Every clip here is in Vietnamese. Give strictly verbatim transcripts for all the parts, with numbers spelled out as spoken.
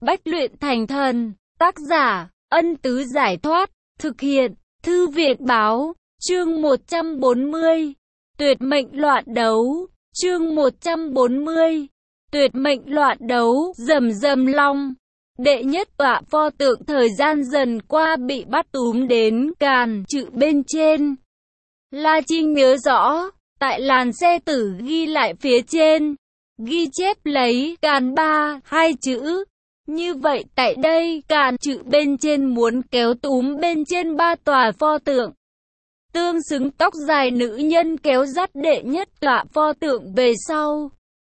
Bách luyện thành thần. Tác giả, Ân Tứ Giải Thoát. Thực hiện, Thư Việt Báo. Chương một trăm bốn mươi. Tuyệt mệnh loạn đấu. Chương một trăm bốn mươi. Tuyệt mệnh loạn đấu. Rầm rầm long. Đệ nhất tọa pho tượng thời gian dần qua bị bắt túm đến càn chữ bên trên. La Trinh nhớ rõ, tại làn xe tử ghi lại phía trên, ghi chép lấy càn ba hai chữ. Như vậy tại đây càn chữ bên trên muốn kéo túm bên trên ba tòa pho tượng. Tương xứng tóc dài nữ nhân kéo dắt đệ nhất tọa pho tượng về sau.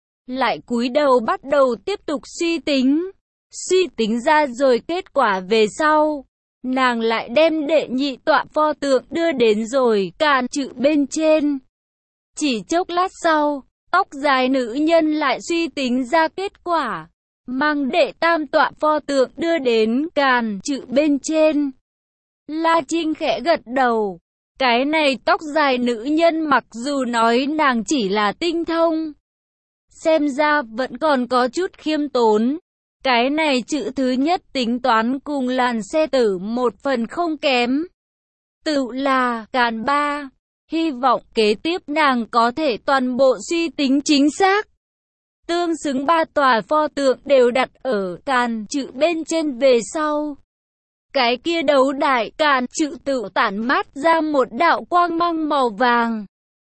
Lại cúi đầu bắt đầu tiếp tục suy tính. Suy tính ra rồi kết quả về sau. Nàng lại đem đệ nhị tọa pho tượng đưa đến rồi càn chữ bên trên. Chỉ chốc lát sau, tóc dài nữ nhân lại suy tính ra kết quả. Mang đệ tam tọa pho tượng đưa đến càn chữ bên trên. La Trinh khẽ gật đầu. Cái này tóc dài nữ nhân mặc dù nói nàng chỉ là tinh thông, xem ra vẫn còn có chút khiêm tốn. Cái này chữ thứ nhất tính toán cùng làn xe tử một phần không kém. Tự là càn ba. Hy vọng kế tiếp nàng có thể toàn bộ suy tính chính xác. Tương xứng ba tòa pho tượng đều đặt ở càn chữ bên trên về sau. Cái kia đấu đại càn chữ tự tản mát ra một đạo quang mang màu vàng.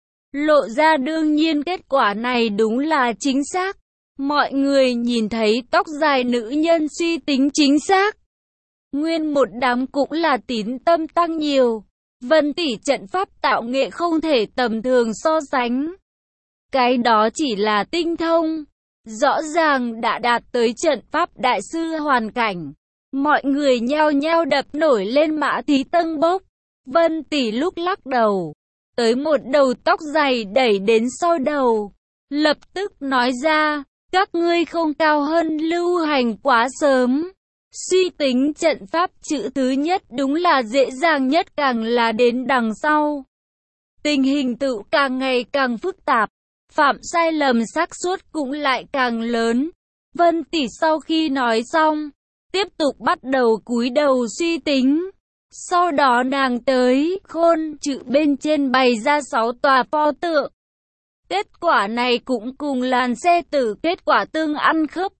Lộ ra đương nhiên kết quả này đúng là chính xác. Mọi người nhìn thấy tóc dài nữ nhân suy tính chính xác. Nguyên một đám cũng là tín tâm tăng nhiều. Vân tỷ trận pháp tạo nghệ không thể tầm thường so sánh. Cái đó chỉ là tinh thông. Rõ ràng đã đạt tới trận pháp đại sư hoàn cảnh. Mọi người nhao nhao đập nổi lên mã tí tâng bốc. Vân tỷ lúc lắc đầu. Tới một đầu tóc dày đẩy đến sau đầu. Lập tức nói ra. Các ngươi không cao hơn lưu hành quá sớm. Suy tính trận pháp chữ thứ nhất đúng là dễ dàng nhất càng là đến đằng sau. Tình hình tự càng ngày càng phức tạp. Phạm sai lầm xác suất cũng lại càng lớn. Vân tỷ sau khi nói xong, tiếp tục bắt đầu cúi đầu suy tính. Sau đó nàng tới khôn chữ bên trên bày ra sáu tòa pho tượng. Kết quả này cũng cùng làn xe tử kết quả tương ăn khớp.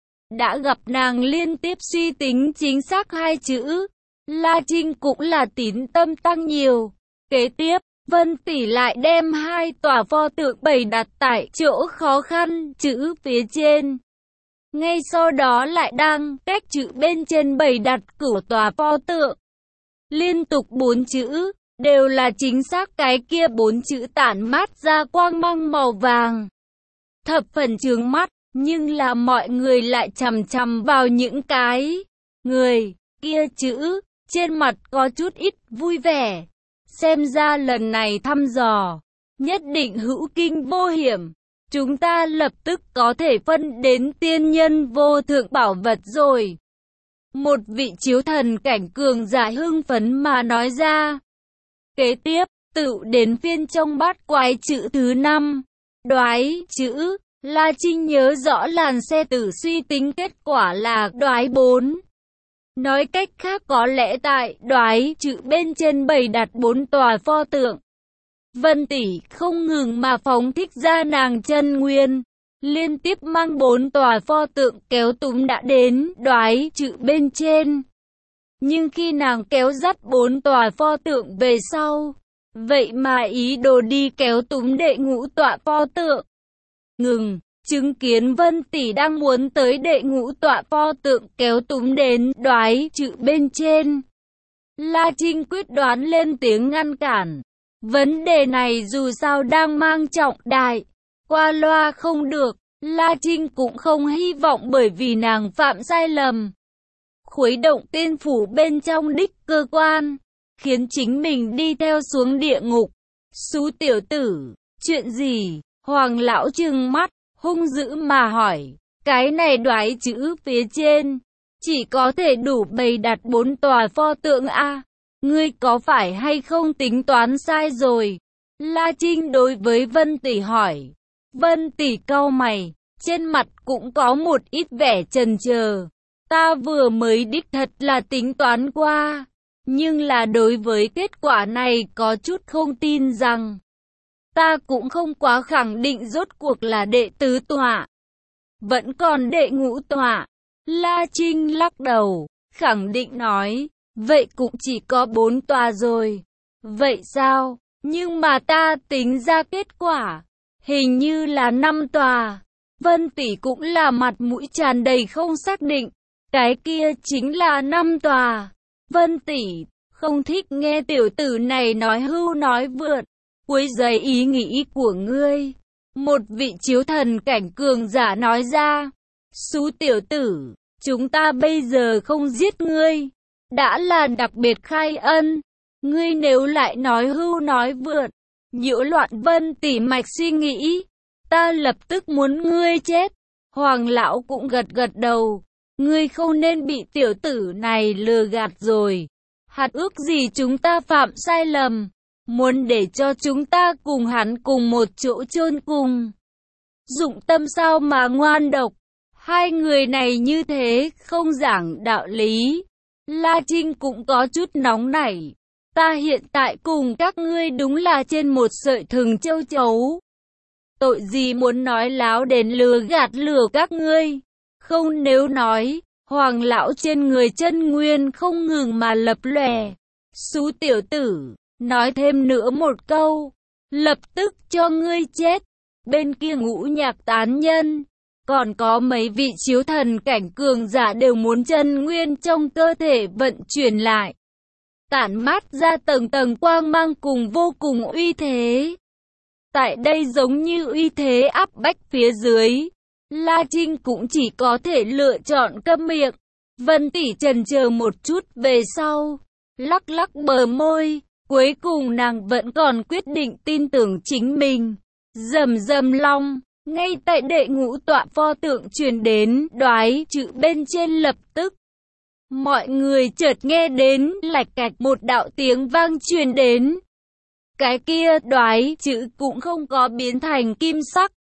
Đã gặp nàng liên tiếp suy tính chính xác hai chữ. La Trinh cũng là tín tâm tăng nhiều. Kế tiếp, Vân tỷ lại đem hai tòa pho tượng bày đặt tại chỗ khó khăn chữ phía trên. Ngay sau đó lại đang cách chữ bên trên bày đặt cửu tòa pho tượng. Liên tục bốn chữ. Đều là chính xác cái kia bốn chữ tản mát ra quang mang màu vàng. Thập phần chướng mắt, nhưng là mọi người lại chằm chằm vào những cái người kia chữ, trên mặt có chút ít vui vẻ. Xem ra lần này thăm dò, nhất định hữu kinh vô hiểm. Chúng ta lập tức có thể phân đến tiên nhân vô thượng bảo vật rồi. Một vị chiếu thần cảnh cường giả hưng phấn mà nói ra. Kế tiếp, tự đến phiên trong bát quái chữ thứ năm. Đoái chữ, La Trinh nhớ rõ làn xe tử suy tính kết quả là đoái bốn. Nói cách khác có lẽ tại đoái chữ bên trên bày đặt bốn tòa pho tượng. Vân tỷ không ngừng mà phóng thích ra nàng chân nguyên. Liên tiếp mang bốn tòa pho tượng kéo túm đã đến đoái chữ bên trên. Nhưng khi nàng kéo dắt bốn tòa pho tượng về sau, vậy mà ý đồ đi kéo túm đệ ngũ tọa pho tượng. Ngừng, chứng kiến Vân tỷ đang muốn tới đệ ngũ tọa pho tượng kéo túm đến đoái chữ bên trên. La Trinh quyết đoán lên tiếng ngăn cản. Vấn đề này dù sao đang mang trọng đại, qua loa không được. La Trinh cũng không hy vọng bởi vì nàng phạm sai lầm, khuấy động tiên phủ bên trong đích cơ quan, khiến chính mình đi theo xuống địa ngục. Xú tiểu tử, chuyện gì? Hoàng lão trừng mắt, hung dữ mà hỏi. Cái này đoái chữ phía trên, chỉ có thể đủ bày đặt bốn tòa pho tượng a. Ngươi có phải hay không tính toán sai rồi? La Trinh đối với Vân tỷ hỏi. Vân tỷ cau mày, trên mặt cũng có một ít vẻ chần chờ. Ta vừa mới đích thật là tính toán qua, nhưng là đối với kết quả này có chút không tin rằng. Ta cũng không quá khẳng định rốt cuộc là đệ tứ tọa, vẫn còn đệ ngũ tọa. La Trinh lắc đầu, khẳng định nói, vậy cũng chỉ có bốn tòa rồi. Vậy sao? Nhưng mà ta tính ra kết quả, hình như là năm tòa. Vân Tỷ cũng là mặt mũi tràn đầy không xác định. Cái kia chính là năm tòa. Vân Tỷ không thích nghe tiểu tử này nói hưu nói vượt, quấy rầy ý nghĩ của ngươi. Một vị chiếu thần cảnh cường giả nói ra, Xú tiểu tử, chúng ta bây giờ không giết ngươi, đã là đặc biệt khai ân. Ngươi nếu lại nói hưu nói vượt, nhiễu loạn Vân Tỷ mạch suy nghĩ, ta lập tức muốn ngươi chết. Hoàng lão cũng gật gật đầu, ngươi không nên bị tiểu tử này lừa gạt rồi. Hạt ước gì chúng ta phạm sai lầm, muốn để cho chúng ta cùng hắn cùng một chỗ chôn cùng. Dụng tâm sao mà ngoan độc, hai người này như thế không giảng đạo lý. La Trinh cũng có chút nóng nảy. Ta hiện tại cùng các ngươi đúng là trên một sợi thừng châu chấu. Tội gì muốn nói láo đến lừa gạt lừa các ngươi. Không, nếu nói, Hoàng lão trên người chân nguyên không ngừng mà lập lòe. Xú tiểu tử, nói thêm nữa một câu, lập tức cho ngươi chết. Bên kia Ngũ Nhạc tán nhân, còn có mấy vị chiếu thần cảnh cường giả đều muốn chân nguyên trong cơ thể vận chuyển lại, tản mát ra tầng tầng quang mang cùng vô cùng uy thế. Tại đây giống như uy thế áp bách phía dưới, La Trinh cũng chỉ có thể lựa chọn câm miệng. Vân Tỷ chần chờ một chút về sau, lắc lắc bờ môi, cuối cùng nàng vẫn còn quyết định tin tưởng chính mình. Rầm rầm long, ngay tại đệ ngũ tọa pho tượng truyền đến đoái chữ bên trên, lập tức mọi người chợt nghe đến lạch cạch một đạo tiếng vang truyền đến. Cái kia đoái chữ cũng không có biến thành kim sắc,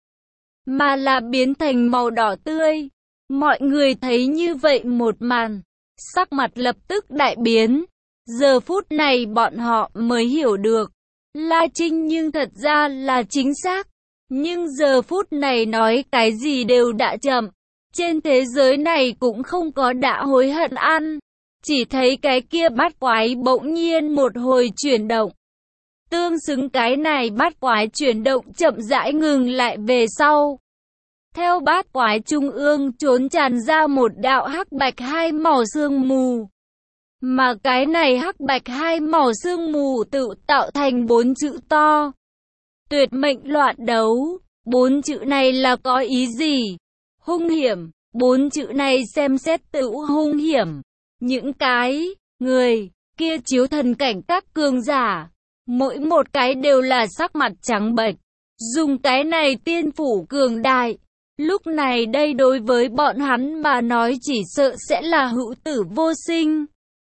mà là biến thành màu đỏ tươi. Mọi người thấy như vậy một màn, sắc mặt lập tức đại biến. Giờ phút này bọn họ mới hiểu được, La Trinh nhưng thật ra là chính xác. Nhưng giờ phút này nói cái gì đều đã chậm. Trên thế giới này cũng không có đã hối hận ăn. Chỉ thấy cái kia bát quái bỗng nhiên một hồi chuyển động. Tương xứng cái này bát quái chuyển động chậm rãi ngừng lại về sau. Theo bát quái trung ương trốn tràn ra một đạo hắc bạch hai màu sương mù. Mà cái này hắc bạch hai màu sương mù tự tạo thành bốn chữ to. Tuyệt mệnh loạn đấu. Bốn chữ này là có ý gì? Hung hiểm. Bốn chữ này xem xét tự hung hiểm. Những cái người kia chiếu thần cảnh các cường giả, mỗi một cái đều là sắc mặt trắng bệch, dùng cái này tiên phủ cường đại. Lúc này đây đối với bọn hắn mà nói chỉ sợ sẽ là hữu tử vô sinh.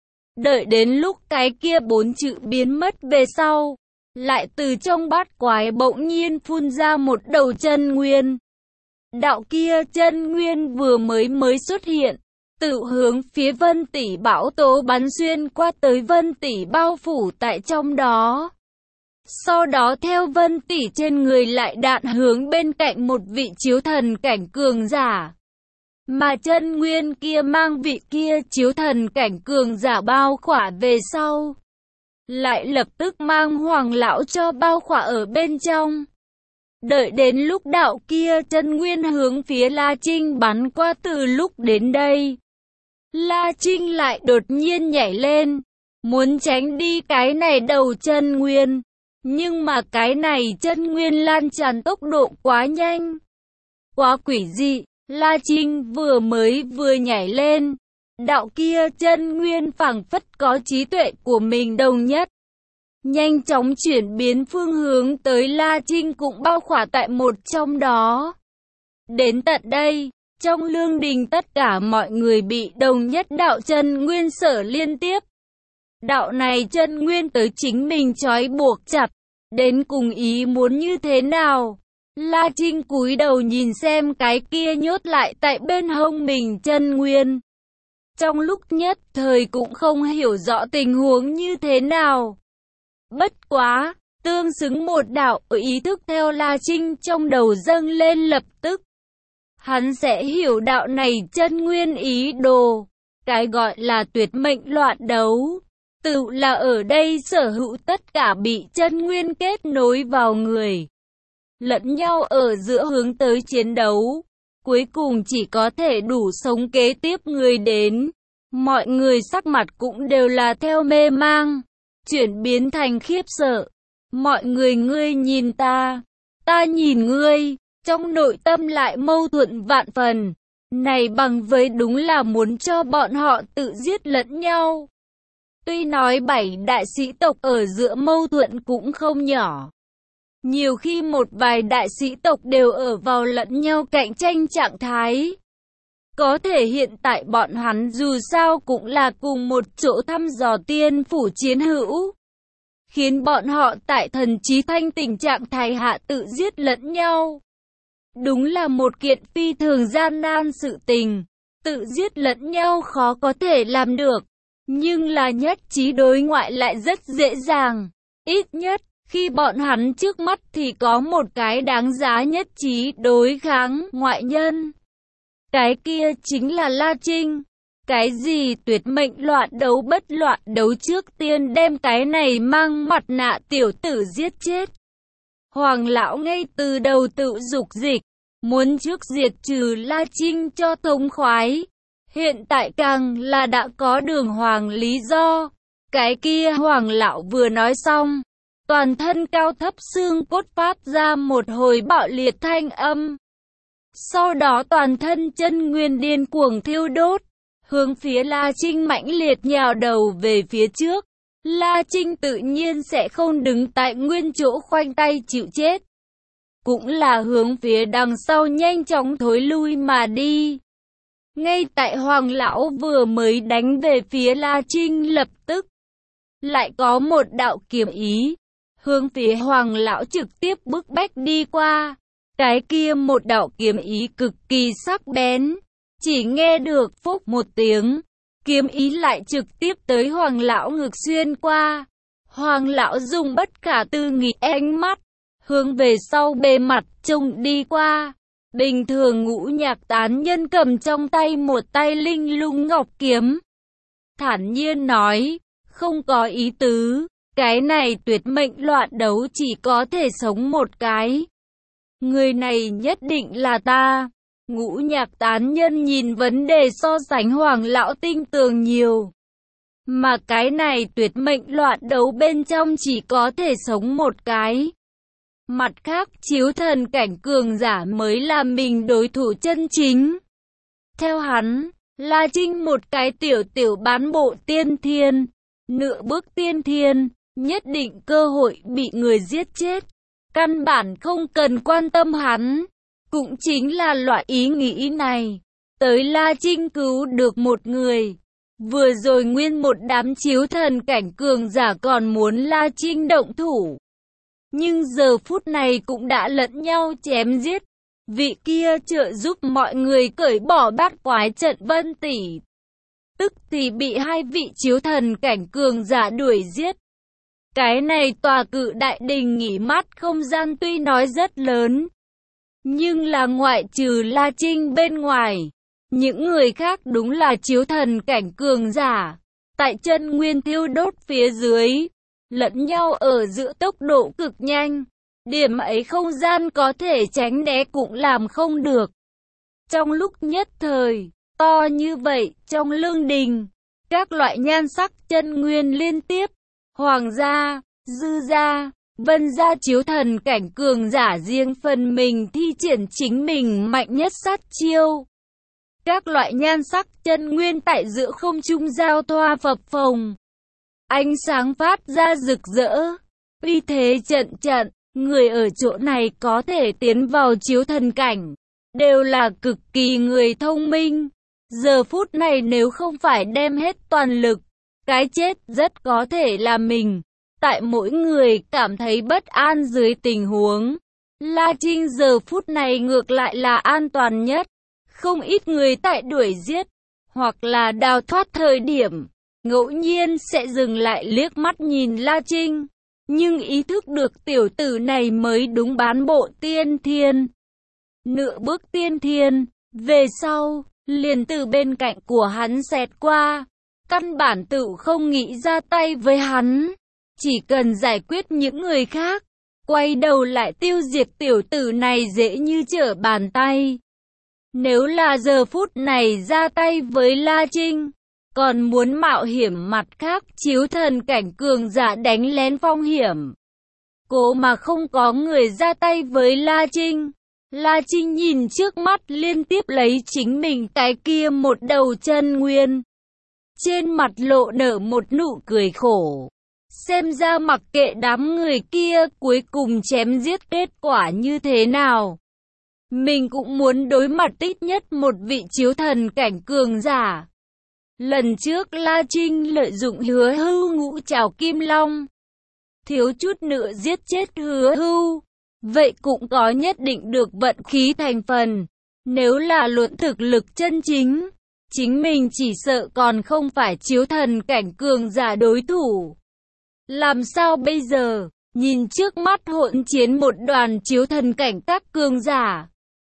Đợi đến lúc cái kia bốn chữ biến mất về sau, lại từ trong bát quái bỗng nhiên phun ra một đầu chân nguyên. Đạo kia chân nguyên vừa mới mới xuất hiện, tự hướng phía Vân Tỷ bão tố bắn xuyên qua tới Vân Tỷ, bao phủ tại trong đó. Sau đó theo Vân Tỷ trên người lại đạn hướng bên cạnh một vị chiếu thần cảnh cường giả. Mà chân nguyên kia mang vị kia chiếu thần cảnh cường giả bao khỏa về sau, lại lập tức mang Hoàng lão cho bao khỏa ở bên trong. Đợi đến lúc đạo kia chân nguyên hướng phía La Trinh bắn qua, từ lúc đến đây, La Trinh lại đột nhiên nhảy lên, muốn tránh đi cái này đầu chân nguyên. Nhưng mà cái này chân nguyên lan tràn tốc độ quá nhanh, quá quỷ dị. La Trinh vừa mới vừa nhảy lên, đạo kia chân nguyên phảng phất có trí tuệ của mình đồng nhất, nhanh chóng chuyển biến phương hướng tới La Trinh cũng bao khỏa tại một trong đó. Đến tận đây, trong lương đình tất cả mọi người bị đồng nhất đạo chân nguyên sở liên tiếp. Đạo này chân nguyên tới chính mình trói buộc chặt, đến cùng ý muốn như thế nào? La Trinh cúi đầu nhìn xem cái kia nhốt lại tại bên hông mình chân nguyên. trong lúc nhất thời cũng không hiểu rõ tình huống như thế nào. Bất quá, tương xứng một đạo ý thức theo La Trinh trong đầu dâng lên lập tức. Hắn sẽ hiểu đạo này chân nguyên ý đồ. Cái gọi là tuyệt mệnh loạn đấu, tự là ở đây sở hữu tất cả bị chân nguyên kết nối vào người. Lẫn nhau ở giữa hướng tới chiến đấu. Cuối cùng chỉ có thể đủ sống kế tiếp người đến. Mọi người sắc mặt cũng đều là theo mê mang, chuyển biến thành khiếp sợ. Mọi người ngươi nhìn ta, ta nhìn ngươi, trong nội tâm lại mâu thuẫn vạn phần. Này bằng với đúng là muốn cho bọn họ tự giết lẫn nhau. Tuy nói bảy đại sĩ tộc ở giữa mâu thuẫn cũng không nhỏ. Nhiều khi một vài đại sĩ tộc đều ở vào lẫn nhau cạnh tranh trạng thái. Có thể hiện tại bọn hắn dù sao cũng là cùng một chỗ thăm dò tiên phủ chiến hữu. Khiến bọn họ tại thần trí thanh tình trạng thái hạ tự giết lẫn nhau. Đúng là một kiện phi thường gian nan sự tình. Tự giết lẫn nhau khó có thể làm được. Nhưng là nhất trí đối ngoại lại rất dễ dàng. Ít nhất, khi bọn hắn trước mắt thì có một cái đáng giá nhất trí đối kháng ngoại nhân. Cái kia chính là La Trinh. Cái gì tuyệt mệnh loạn đấu bất loạn đấu trước tiên đem cái này mang mặt nạ tiểu tử giết chết. Hoàng lão ngay từ đầu tự dục dịch, muốn trước diệt trừ La Trinh cho thống khoái. Hiện tại càng là đã có đường hoàng lý do. Cái kia hoàng lão vừa nói xong, toàn thân cao thấp xương cốt phát ra một hồi bạo liệt thanh âm. Sau đó toàn thân chân nguyên điên cuồng thiêu đốt, hướng phía La Trinh mãnh liệt nhào đầu về phía trước. La Trinh tự nhiên sẽ không đứng tại nguyên chỗ khoanh tay chịu chết. Cũng là hướng phía đằng sau nhanh chóng thối lui mà đi. Ngay tại Hoàng lão vừa mới đánh về phía La Trinh lập tức. Lại có một đạo kiếm ý. Hướng phía Hoàng lão trực tiếp bức bách đi qua. Cái kia một đạo kiếm ý cực kỳ sắc bén. Chỉ nghe được phốc một tiếng. Kiếm ý lại trực tiếp tới Hoàng lão ngực xuyên qua. Hoàng lão dùng bất khả tư nghị ánh mắt. Hướng về sau bề mặt trông đi qua. Bình thường Ngũ Nhạc tán nhân cầm trong tay một tay linh lung ngọc kiếm. Thản nhiên nói, không có ý tứ. Cái này tuyệt mệnh loạn đấu chỉ có thể sống một cái. Người này nhất định là ta. Ngũ Nhạc tán nhân nhìn vấn đề so sánh Hoàng lão tinh tường nhiều. Mà cái này tuyệt mệnh loạn đấu bên trong chỉ có thể sống một cái. Mặt khác, chiếu thần cảnh cường giả mới là mình đối thủ chân chính. Theo hắn, La Trinh một cái tiểu tiểu bán bộ tiên thiên, nửa bước tiên thiên, nhất định cơ hội bị người giết chết. Căn bản không cần quan tâm hắn. Cũng chính là loại ý nghĩ này. Tới La Trinh cứu được một người. Vừa rồi nguyên một đám chiếu thần cảnh cường giả còn muốn La Trinh động thủ. Nhưng giờ phút này cũng đã lẫn nhau chém giết. Vị kia trợ giúp mọi người cởi bỏ bát quái trận Vân Tỷ. Tức thì bị hai vị chiếu thần cảnh cường giả đuổi giết. Cái này tòa cự đại đình nghỉ mát không gian tuy nói rất lớn. Nhưng là ngoại trừ La Trinh bên ngoài. Những người khác đúng là chiếu thần cảnh cường giả. Tại chân nguyên thiêu đốt phía dưới. Lẫn nhau ở giữa tốc độ cực nhanh. Điểm ấy không gian có thể tránh né cũng làm không được. Trong lúc nhất thời, to như vậy, trong lương đình, các loại nhan sắc chân nguyên liên tiếp, hoàng gia, dư gia, vân gia chiếu thần cảnh cường giả riêng phần mình thi triển chính mình mạnh nhất sát chiêu. Các loại nhan sắc chân nguyên tại giữa không trung giao thoa phập phồng. Ánh sáng phát ra rực rỡ, uy thế trận trận, người ở chỗ này có thể tiến vào chiếu thần cảnh, đều là cực kỳ người thông minh. Giờ phút này nếu không phải đem hết toàn lực, cái chết rất có thể là mình. Tại mỗi người cảm thấy bất an dưới tình huống, La Trinh giờ phút này ngược lại là an toàn nhất. Không ít người tại đuổi giết, hoặc là đào thoát thời điểm, ngẫu nhiên sẽ dừng lại liếc mắt nhìn La Trinh, nhưng ý thức được tiểu tử này mới đúng bán bộ tiên thiên. Nửa bước tiên thiên, về sau, liền từ bên cạnh của hắn xẹt qua, căn bản tự không nghĩ ra tay với hắn, chỉ cần giải quyết những người khác, quay đầu lại tiêu diệt tiểu tử này dễ như trở bàn tay. Nếu là giờ phút này ra tay với La Trinh, còn muốn mạo hiểm mặt khác chiếu thần cảnh cường giả đánh lén phong hiểm. Cố mà không có người ra tay với La Trinh. La Trinh nhìn trước mắt liên tiếp lấy chính mình cái kia một đầu chân nguyên. Trên mặt lộ nở một nụ cười khổ. Xem ra mặc kệ đám người kia cuối cùng chém giết kết quả như thế nào, mình cũng muốn đối mặt ít nhất một vị chiếu thần cảnh cường giả. Lần trước La Trinh lợi dụng Hứa Hưu ngũ trảo kim long, thiếu chút nữa giết chết Hứa Hưu, vậy cũng có nhất định được vận khí thành phần. Nếu là luận thực lực chân chính, chính mình chỉ sợ còn không phải chiếu thần cảnh cường giả đối thủ. Làm sao bây giờ, nhìn trước mắt hỗn chiến một đoàn chiếu thần cảnh các cường giả,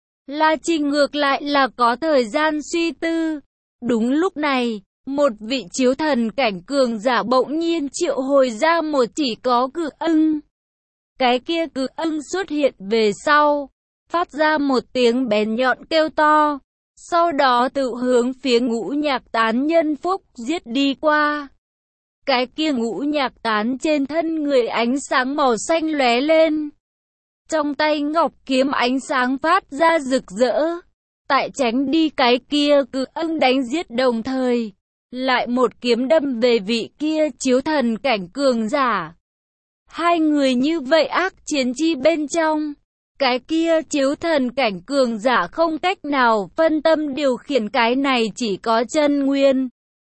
La Trinh ngược lại là có thời gian suy tư. Đúng lúc này, một vị chiếu thần cảnh cường giả bỗng nhiên triệu hồi ra một chỉ có cự ưng. Cái kia cự ưng xuất hiện về sau, phát ra một tiếng bén nhọn kêu to, sau đó tự hướng phía Ngũ Nhạc Tán nhân phúc giết đi qua. Cái kia Ngũ Nhạc Tán trên thân người ánh sáng màu xanh lóe lên, trong tay ngọc kiếm ánh sáng phát ra rực rỡ, tại tránh đi cái kia cự ưng đánh giết đồng thời, lại một kiếm đâm về vị kia chiếu thần cảnh cường giả. Hai người như vậy ác chiến chi bên trong, cái kia chiếu thần cảnh cường giả không cách nào phân tâm điều khiển cái này chỉ có chân nguyên,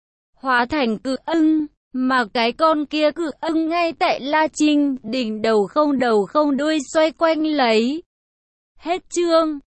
hóa thành cự ưng, mà cái con kia cự ưng ngay tại La Trinh đỉnh đầu không đầu không đuôi xoay quanh lấy. Hết chương.